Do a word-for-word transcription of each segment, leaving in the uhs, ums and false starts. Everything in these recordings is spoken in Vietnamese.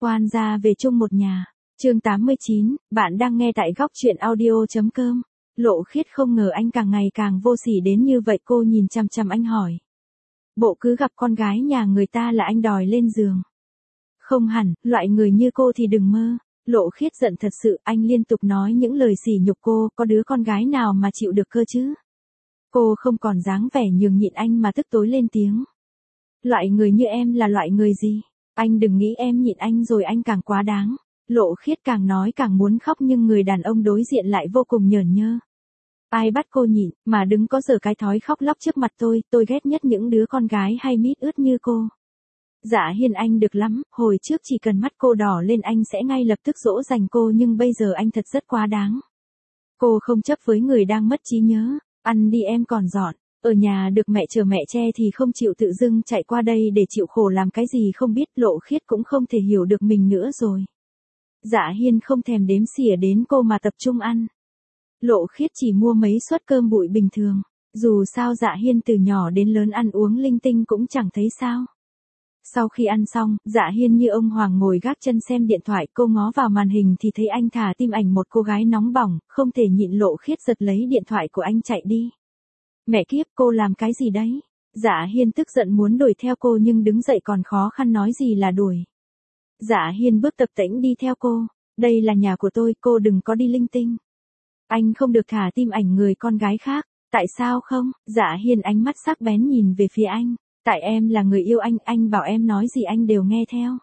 quan ra về chung một nhà. Chương tám mươi chín, bạn đang nghe tại góc truyện audio.com. Lộ Khiết không ngờ anh càng ngày càng vô sỉ đến như vậy, cô nhìn chằm chằm anh hỏi. Bộ cứ gặp con gái nhà người ta là anh đòi lên giường. Không hẳn, loại người như cô thì đừng mơ. Lộ Khiết giận thật sự, anh liên tục nói những lời sỉ nhục cô, có đứa con gái nào mà chịu được cơ chứ. Cô không còn dáng vẻ nhường nhịn anh mà tức tối lên tiếng. Loại người như em là loại người gì? Anh đừng nghĩ em nhịn anh rồi anh càng quá đáng. Lộ Khiết càng nói càng muốn khóc nhưng người đàn ông đối diện lại vô cùng nhởn nhơ. Ai bắt cô nhịn, mà đứng có giờ cái thói khóc lóc trước mặt tôi, tôi ghét nhất những đứa con gái hay mít ướt như cô. Dạ Hiên anh được lắm, hồi trước chỉ cần mắt cô đỏ lên anh sẽ ngay lập tức dỗ dành cô nhưng bây giờ anh thật rất quá đáng. Cô không chấp với người đang mất trí nhớ, ăn đi em còn dọn, ở nhà được mẹ chờ mẹ che thì không chịu tự dưng chạy qua đây để chịu khổ làm cái gì không biết. Lộ Khiết cũng không thể hiểu được mình nữa rồi. Dạ Hiên không thèm đếm xỉa đến cô mà tập trung ăn. Lộ Khiết chỉ mua mấy suất cơm bụi bình thường, dù sao Dạ Hiên từ nhỏ đến lớn ăn uống linh tinh cũng chẳng thấy sao. Sau khi ăn xong, Dạ Hiên như ông hoàng ngồi gác chân xem điện thoại, cô ngó vào màn hình thì thấy anh thả tim ảnh một cô gái nóng bỏng, không thể nhịn. Lộ Khiết giật lấy điện thoại của anh chạy đi. Mẹ kiếp, cô làm cái gì đấy? Dạ Hiên tức giận muốn đuổi theo cô nhưng đứng dậy còn khó khăn nói gì là đuổi. Dạ Hiên bước tập tễnh đi theo cô. Đây là nhà của tôi, cô đừng có đi linh tinh. Anh không được thả tim ảnh người con gái khác. Tại sao không? Dạ Hiên ánh mắt sắc bén nhìn về phía anh. Tại em là người yêu anh, anh bảo em nói gì anh đều nghe theo.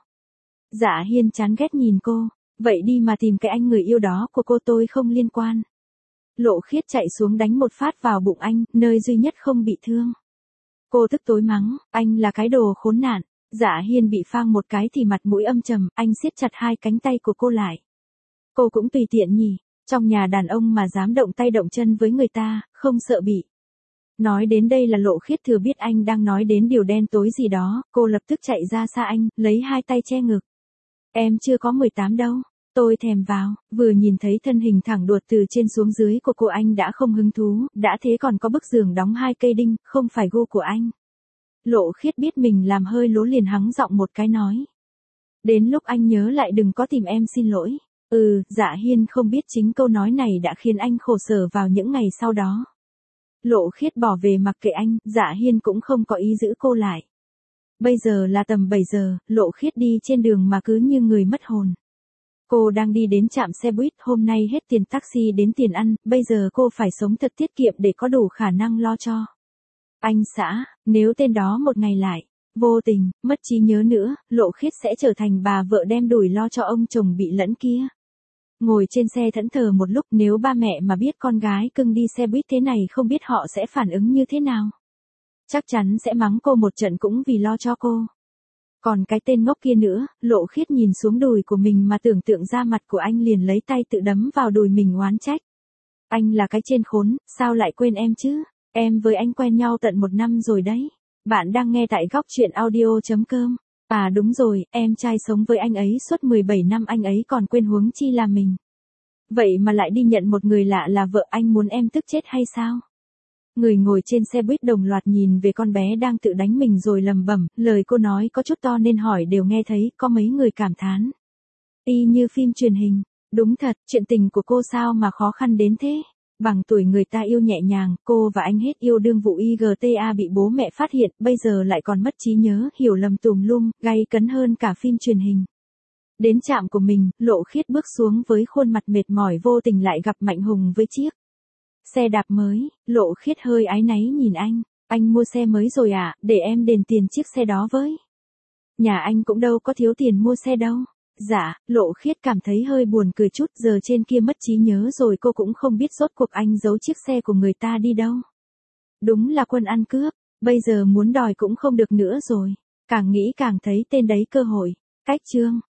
Dạ Hiên chán ghét nhìn cô. Vậy đi mà tìm cái anh người yêu đó của cô, tôi không liên quan. Lộ Khiết chạy xuống đánh một phát vào bụng anh, nơi duy nhất không bị thương. Cô tức tối mắng, anh là cái đồ khốn nạn. Dạ Hiên bị phang một cái thì mặt mũi âm trầm, anh siết chặt hai cánh tay của cô lại. Cô cũng tùy tiện nhỉ, trong nhà đàn ông mà dám động tay động chân với người ta, không sợ bị. Nói đến đây là Lộ Khiết thừa biết anh đang nói đến điều đen tối gì đó, cô lập tức chạy ra xa anh, lấy hai tay che ngực. Em chưa có mười tám đâu, tôi thèm vào. Vừa nhìn thấy thân hình thẳng đuột từ trên xuống dưới của cô anh đã không hứng thú, đã thế còn có bức giường đóng hai cây đinh, không phải gu của anh. Lộ Khiết biết mình làm hơi lố liền hắng giọng một cái nói. Đến lúc anh nhớ lại đừng có tìm em xin lỗi. Ừ, Dạ Hiên không biết chính câu nói này đã khiến anh khổ sở vào những ngày sau đó. Lộ Khiết bỏ về mặc kệ anh, Dạ Hiên cũng không có ý giữ cô lại. Bây giờ là tầm bảy giờ, Lộ Khiết đi trên đường mà cứ như người mất hồn. Cô đang đi đến trạm xe buýt, hôm nay hết tiền taxi đến tiền ăn, bây giờ cô phải sống thật tiết kiệm để có đủ khả năng lo cho. Anh xã, nếu tên đó một ngày lại, vô tình, mất trí nhớ nữa, Lộ Khiết sẽ trở thành bà vợ đem đuổi lo cho ông chồng bị lẫn kia. Ngồi trên xe thẫn thờ một lúc, nếu ba mẹ mà biết con gái cưng đi xe buýt thế này không biết họ sẽ phản ứng như thế nào. Chắc chắn sẽ mắng cô một trận cũng vì lo cho cô. Còn cái tên ngốc kia nữa, Lộ Khiết nhìn xuống đùi của mình mà tưởng tượng ra mặt của anh liền lấy tay tự đấm vào đùi mình oán trách. Anh là cái trên khốn, sao lại quên em chứ? Em với anh quen nhau tận một năm rồi đấy. Bạn đang nghe tại góc truyện audio.com. À đúng rồi, em trai sống với anh ấy suốt mười bảy năm, anh ấy còn quên huống chi là mình. Vậy mà lại đi nhận một người lạ là vợ, anh muốn em tức chết hay sao? Người ngồi trên xe buýt đồng loạt nhìn về con bé đang tự đánh mình rồi lầm bẩm, lời cô nói có chút to nên hỏi đều nghe thấy, có mấy người cảm thán. Y như phim truyền hình, đúng thật, chuyện tình của cô sao mà khó khăn đến thế? Bằng tuổi người ta yêu nhẹ nhàng, cô và anh hết yêu đương vụ i giê tê a bị bố mẹ phát hiện, bây giờ lại còn mất trí nhớ, hiểu lầm tùm lum, gay cấn hơn cả phim truyền hình. Đến trạm của mình, Lộ Khiết bước xuống với khuôn mặt mệt mỏi, vô tình lại gặp Mạnh Hùng với chiếc xe đạp mới. Lộ Khiết hơi áy náy nhìn anh, anh mua xe mới rồi à, để em đền tiền chiếc xe đó với. Nhà anh cũng đâu có thiếu tiền mua xe đâu. Dạ, Lộ Khiết cảm thấy hơi buồn cười chút, giờ trên kia mất trí nhớ rồi cô cũng không biết rốt cuộc anh giấu chiếc xe của người ta đi đâu. Đúng là quân ăn cướp, bây giờ muốn đòi cũng không được nữa rồi. Càng nghĩ càng thấy tên đấy cơ hội. Cách chương